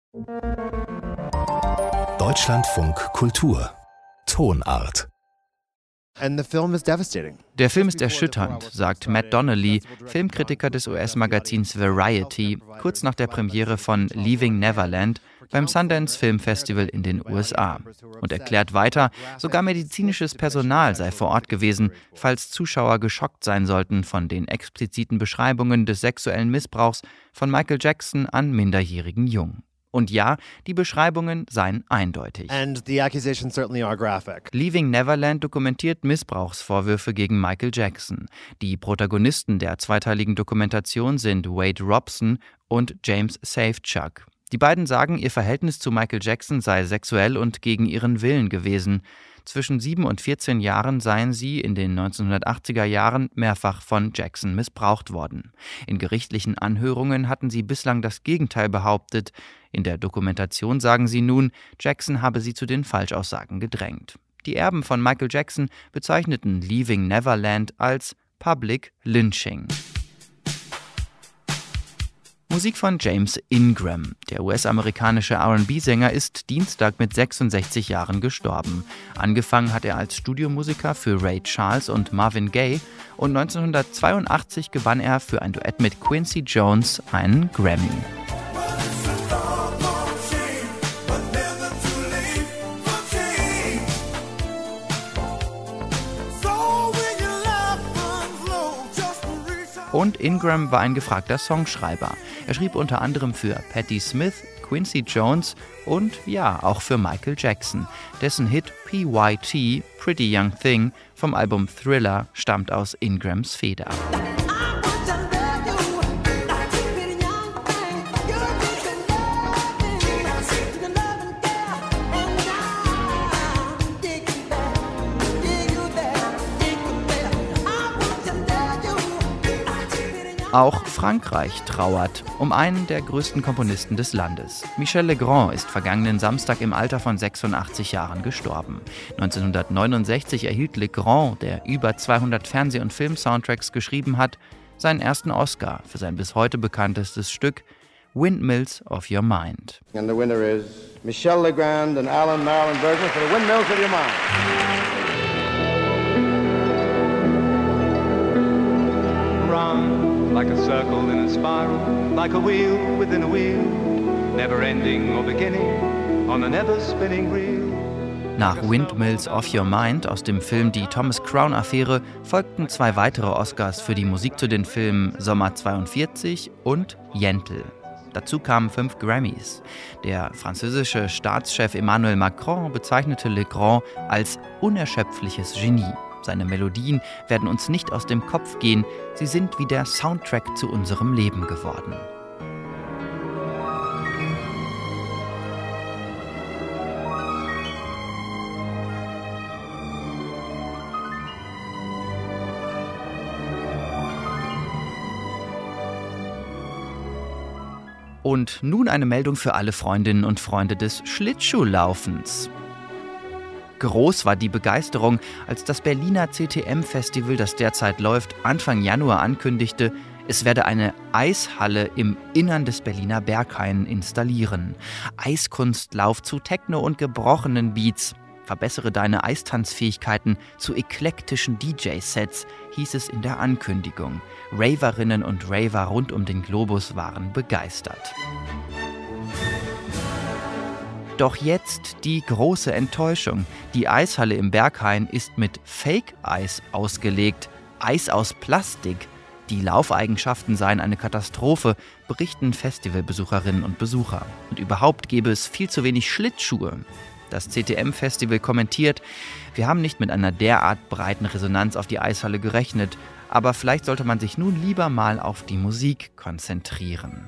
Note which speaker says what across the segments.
Speaker 1: Deutschlandfunk Kultur Tonart.
Speaker 2: Der Film ist erschütternd, sagt Matt Donnelly, Filmkritiker des US-Magazins Variety, kurz nach der Premiere von Leaving Neverland beim Sundance Film Festival in den USA. Und erklärt weiter, sogar medizinisches Personal sei vor Ort gewesen, falls Zuschauer geschockt sein sollten von den expliziten Beschreibungen des sexuellen Missbrauchs von Michael Jackson an minderjährigen Jungen. Und ja, die Beschreibungen seien eindeutig. Leaving Neverland dokumentiert Missbrauchsvorwürfe gegen Michael Jackson. Die Protagonisten der zweiteiligen Dokumentation sind Wade Robson und James Safechuck. Die beiden sagen, ihr Verhältnis zu Michael Jackson sei sexuell und gegen ihren Willen gewesen. Zwischen 7 und 14 Jahren seien sie in den 1980er Jahren mehrfach von Jackson missbraucht worden. In gerichtlichen Anhörungen hatten sie bislang das Gegenteil behauptet. In der Dokumentation sagen sie nun, Jackson habe sie zu den Falschaussagen gedrängt. Die Erben von Michael Jackson bezeichneten Leaving Neverland als Public Lynching. Musik von James Ingram. Der US-amerikanische R&B-Sänger ist Dienstag mit 66 Jahren gestorben. Angefangen hat er als Studiomusiker für Ray Charles und Marvin Gaye und 1982 gewann er für ein Duett mit Quincy Jones einen Grammy. Und Ingram war ein gefragter Songschreiber. Er schrieb unter anderem für Patti Smith, Quincy Jones und ja, auch für Michael Jackson. Dessen Hit PYT, Pretty Young Thing, vom Album Thriller stammt aus Ingrams Feder. Auch Frankreich trauert um einen der größten Komponisten des Landes. Michel Legrand ist vergangenen Samstag im Alter von 86 Jahren gestorben. 1969 erhielt Legrand, der über 200 Fernseh- und Film-Soundtracks geschrieben hat, seinen ersten Oscar für sein bis heute bekanntestes Stück Windmills of Your Mind.
Speaker 3: And the winner is Michel Legrand and Alan Marilyn Bergman for the Windmills of Your Mind.
Speaker 4: Like a circle in a spiral, like a wheel within a wheel, never ending or beginning on a never spinning reel.
Speaker 2: Nach Windmills of Your Mind aus dem Film Die Thomas Crown-Affäre folgten 2 weitere Oscars für die Musik zu den Filmen Sommer 42 und Yentl. Dazu kamen 5 Grammys. Der französische Staatschef Emmanuel Macron bezeichnete Legrand als unerschöpfliches Genie. Seine Melodien werden uns nicht aus dem Kopf gehen, sie sind wie der Soundtrack zu unserem Leben geworden. Und nun eine Meldung für alle Freundinnen und Freunde des Schlittschuhlaufens. Groß war die Begeisterung, als das Berliner CTM-Festival, das derzeit läuft, Anfang Januar ankündigte, es werde eine Eishalle im Innern des Berliner Berghain installieren. Eiskunstlauf zu Techno und gebrochenen Beats. Verbessere deine Eistanzfähigkeiten zu eklektischen DJ-Sets, hieß es in der Ankündigung. Raverinnen und Raver rund um den Globus waren begeistert. Doch jetzt die große Enttäuschung. Die Eishalle im Berghain ist mit Fake-Eis ausgelegt. Eis aus Plastik. Die Laufeigenschaften seien eine Katastrophe, berichten Festivalbesucherinnen und Besucher. Und überhaupt gäbe es viel zu wenig Schlittschuhe. Das CTM-Festival kommentiert, wir haben nicht mit einer derart breiten Resonanz auf die Eishalle gerechnet, aber vielleicht sollte man sich nun lieber mal auf die Musik konzentrieren.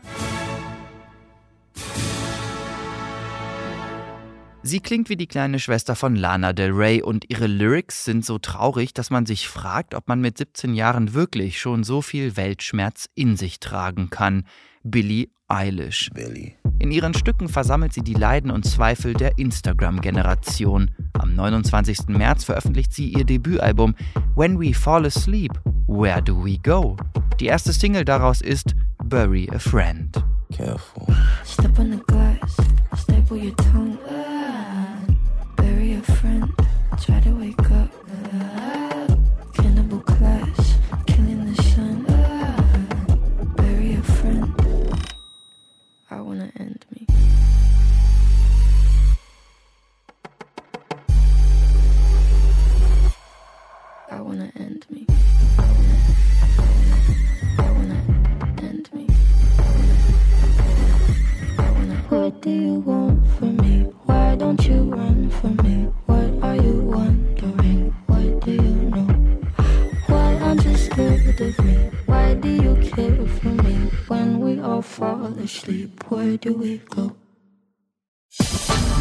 Speaker 2: Sie klingt wie die kleine Schwester von Lana Del Rey und ihre Lyrics sind so traurig, dass man sich fragt, ob man mit 17 Jahren wirklich schon so viel Weltschmerz in sich tragen kann. Billie Eilish. In ihren Stücken versammelt sie die Leiden und Zweifel der Instagram-Generation. Am 29. März veröffentlicht sie ihr Debütalbum When We Fall Asleep, Where Do We Go? Die erste Single daraus ist Bury a Friend.
Speaker 5: Careful. Step on the glass. Pull your tongue, bury a friend, try to wake up. Cannibal clash, killing the sun. Bury a friend. I wanna end me. I wanna end me. I wanna end me. What do you want from me? Why don't you run from me? What are you wondering? What do you know? Why aren't you scared of me? Why do you care for me? When we all fall asleep, where do we go?